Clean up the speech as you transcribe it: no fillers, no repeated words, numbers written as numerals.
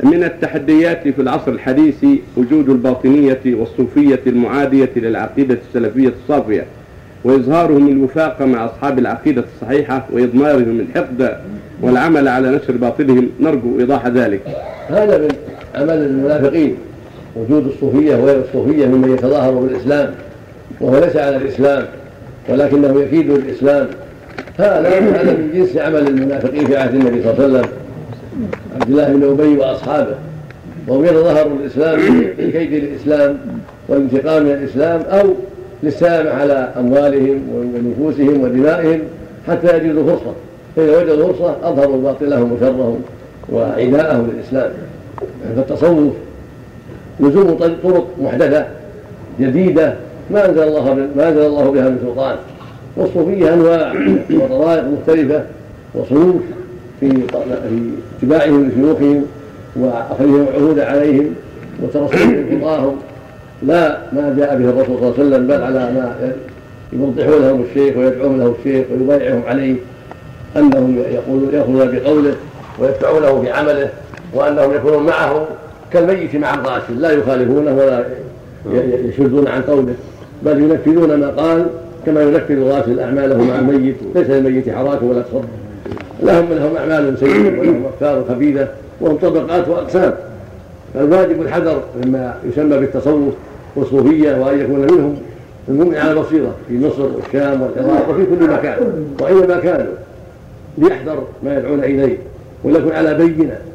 من التحديات في العصر الحديث وجود الباطنية والصوفية المعادية للعقيدة السلفية الصافية، وإظهارهم الوفاق مع أصحاب العقيدة الصحيحة وإضمارهم الحقد والعمل على نشر باطلهم. نرجو إيضاح ذلك. هذا من عمل المنافقين، وجود الصوفية وغير الصوفية ممن يتظاهر بالإسلام وهو ليس على الإسلام ولكنه يكيد الإسلام. هذا من جنس عمل المنافقين في عهد النبي صلى الله عليه وسلم، عبد الله بن أبي وأصحابه، وهم يتظاهروا بالإسلام لكيد الإسلام والانتقام من الإسلام أو للسلام على أموالهم ونفوسهم ودمائهم حتى يجدوا فرصة، فإذا وجدوا فرصة أظهروا باطلهم وشرهم وعداءهم للإسلام. فالتصوف لزوم طرق محدثة جديدة ما أنزل الله بها من سلطان، والصوفية أنواع وطرائق مختلفة وصنوف في اتباعهم لشيوخهم وأخذهم العهود عليهم وترسلهم خطاهم، لا ما جاء به الرسول صلى الله عليه وسلم، بل على ما يوضحون لهم الشيخ ويدعون له الشيخ ويبايعهم عليه، أنهم يأخذون بقوله ويدفعونه بعمله، وأنهم يكونون معه كالميت مع الغاسل، لا يخالفونه ولا يشدون عن قوله، بل ينفذون ما قال كما ينفذ الغاسل أعماله مع الميت، ليس للميت حراك ولا تصرف. لهم أعمال سيئة ولهم أفكار خبيثة وهم طبقات وأقسام، فالواجب الحذر مما يسمى بالتصوف والصوفية، وأن يكون منهم المؤمن على بصيرة في مصر والشام والعراق وفي كل مكان وأينما كانوا، ليحذر ما يدعون إليه ويكون على بينة